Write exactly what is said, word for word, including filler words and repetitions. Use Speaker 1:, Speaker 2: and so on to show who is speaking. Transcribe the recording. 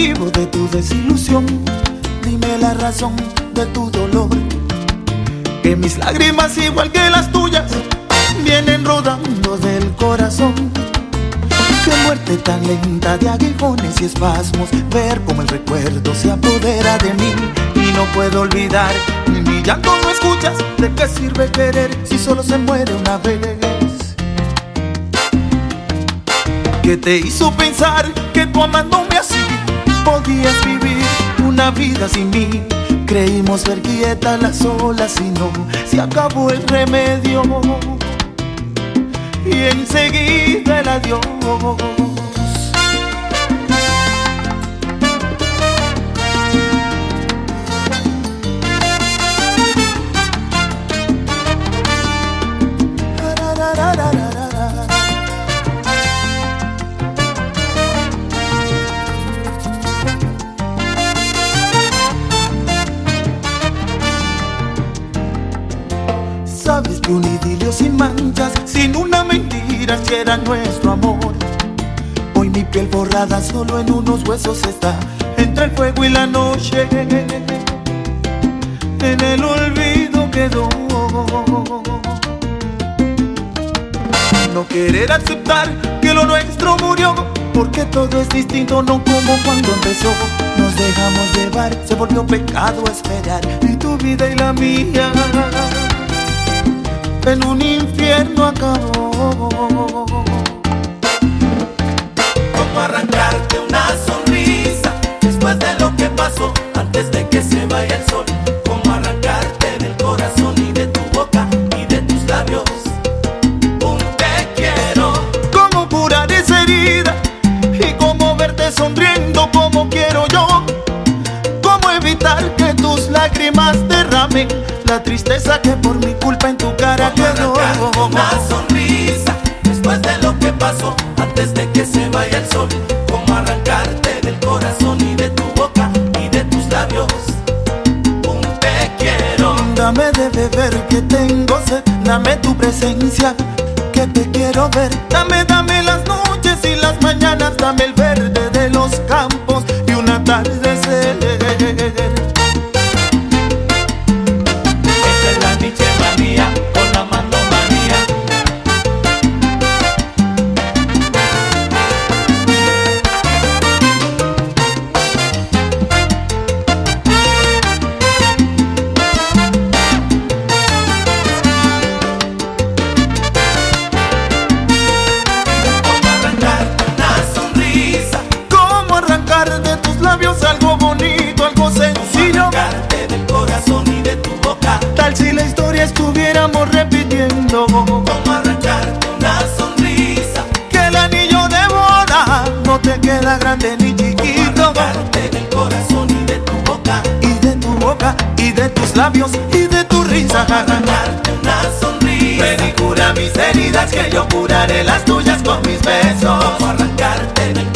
Speaker 1: motivo de tu desilusión? Dime la razón de tu dolor. Que mis lágrimas, igual que las tuyas, vienen rodando del corazón. Qué muerte tan lenta de aguijones y espasmos, ver como el recuerdo se apodera de mí. Y no puedo olvidar, ni mi llanto no escuchas. ¿De qué sirve querer si solo se muere una vez? ¿Qué te hizo pensar que tú amándome así podías vivir una vida sin mí? Creímos ver quieta las olas y no, se acabó el remedio y enseguida el adiós. Sabes que un idilio sin manchas, sin una mentira, si era nuestro amor. Hoy mi piel borrada solo en unos huesos está, entre el fuego y la noche, en el olvido quedó. No querer aceptar que lo nuestro murió, porque todo es distinto, no como cuando empezó. Nos dejamos llevar, se volvió pecado esperar, y tu vida y la mía en un infierno acabó.
Speaker 2: ¿Cómo arrancarte una sonrisa después de lo que pasó, antes de que se vaya el sol? ¿Cómo arrancarte del corazón y de tu boca y de tus labios un te quiero?
Speaker 1: ¿Cómo curar esa herida y cómo verte sonriendo como quiero yo? ¿Cómo evitar que tus lágrimas derramen la tristeza que por mi culpa en tu cara quedó?
Speaker 2: Una sonrisa después de lo que pasó, antes de que se vaya el sol. Cómo arrancarte del corazón y de tu boca y de tus labios un te quiero.
Speaker 1: Dame de beber que tengo sed, dame tu presencia que te quiero ver. Dame, dame las noches y las mañanas, dame el verde de los campos y un atardecer. Algo bonito, algo sencillo,
Speaker 2: arrancarte del corazón y de tu boca.
Speaker 1: Tal si la historia estuviéramos repitiendo.
Speaker 2: Cómo arrancarte una sonrisa,
Speaker 1: que el anillo de boda no te queda grande ni chiquito.
Speaker 2: Cómo arrancarte del corazón y de tu boca
Speaker 1: y de tu boca y de tus labios y de tu risa.
Speaker 2: Cómo arrancarte una sonrisa,
Speaker 1: ven y cura mis heridas, que yo curaré las tuyas con mis besos.
Speaker 2: Cómo arrancarte del